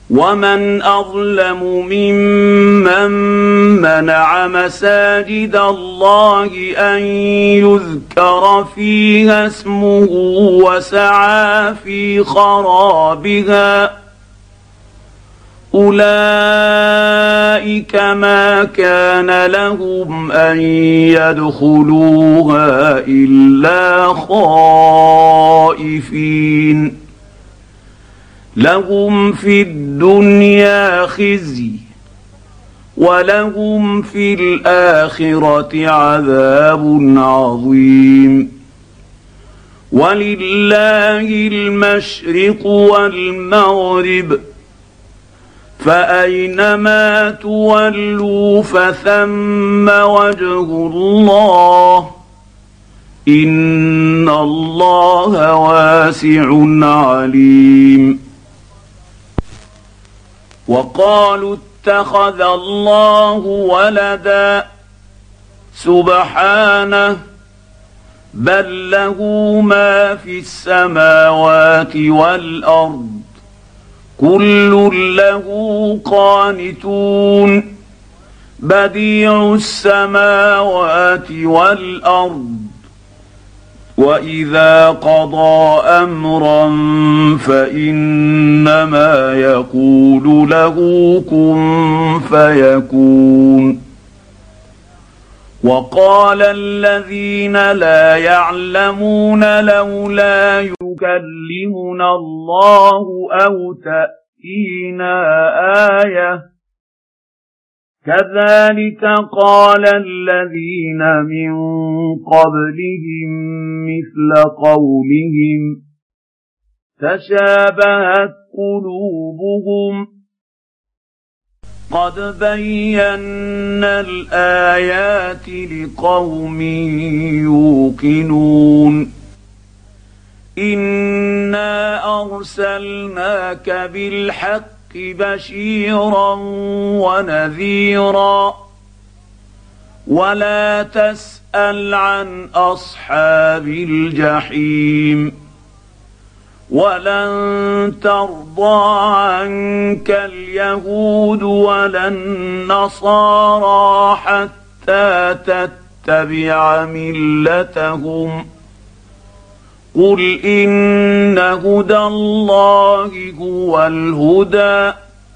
ومن أظلم ممن منع مساجد الله أن يذكر فيها اسمه وسعى في خرابها أولئك ما كان لهم أن يدخلوها إلا خائفين لهم في الدنيا خزي ولهم في الآخرة عذاب عظيم ولله المشرق والمغرب فأينما تولوا فثم وجه الله إن الله واسع عليم وقالوا اتخذ الله ولدا سبحانه بل له ما في السماوات والأرض كل له قانتون بديع السماوات والأرض وإذا قضى أمرا فإنما يقول له كن فيكون وقال الذين لا يعلمون لولا يكلمنا الله أو تأتينا آية كذلك قال الذين من قبلهم مثل قولهم تشابهت قلوبهم قد بينا الآيات لقوم يوقنون إنا أرسلناك بالحق بشيرا ونذيرا ولا تسأل عن أصحاب الجحيم ولن ترضى عنك اليهود ولا النصارى حتى تتبع ملتهم قل إن هدى الله هو الهدى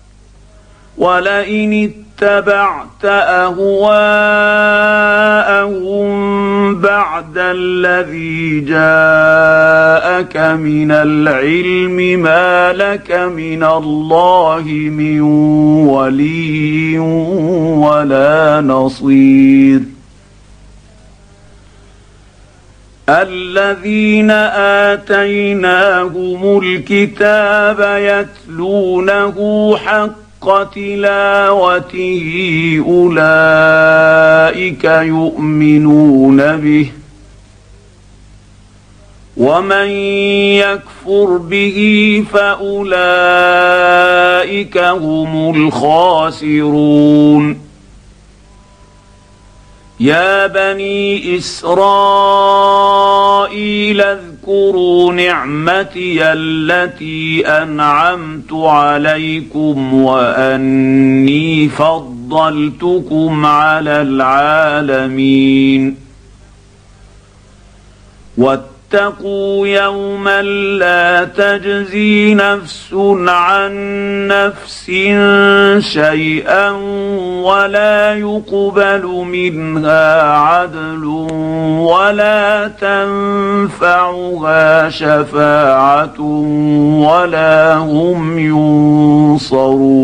ولئن اتبعت أهواءهم بعد الذي جاءك من العلم ما لك من الله من ولي ولا نصير الذين آتيناهم الكتاب يتلونه حق تلاوته أولئك يؤمنون به ومن يكفر به فأولئك هم الخاسرون يا بني إسرائيل اذكروا نعمتي التي أنعمت عليكم وأني فضلتكم على العالمين واتقوا يوما لا تجزي نفس عن نفس شيئا ولا يقبل منها عدل ولا تنفعها شفاعة ولا هم ينصرون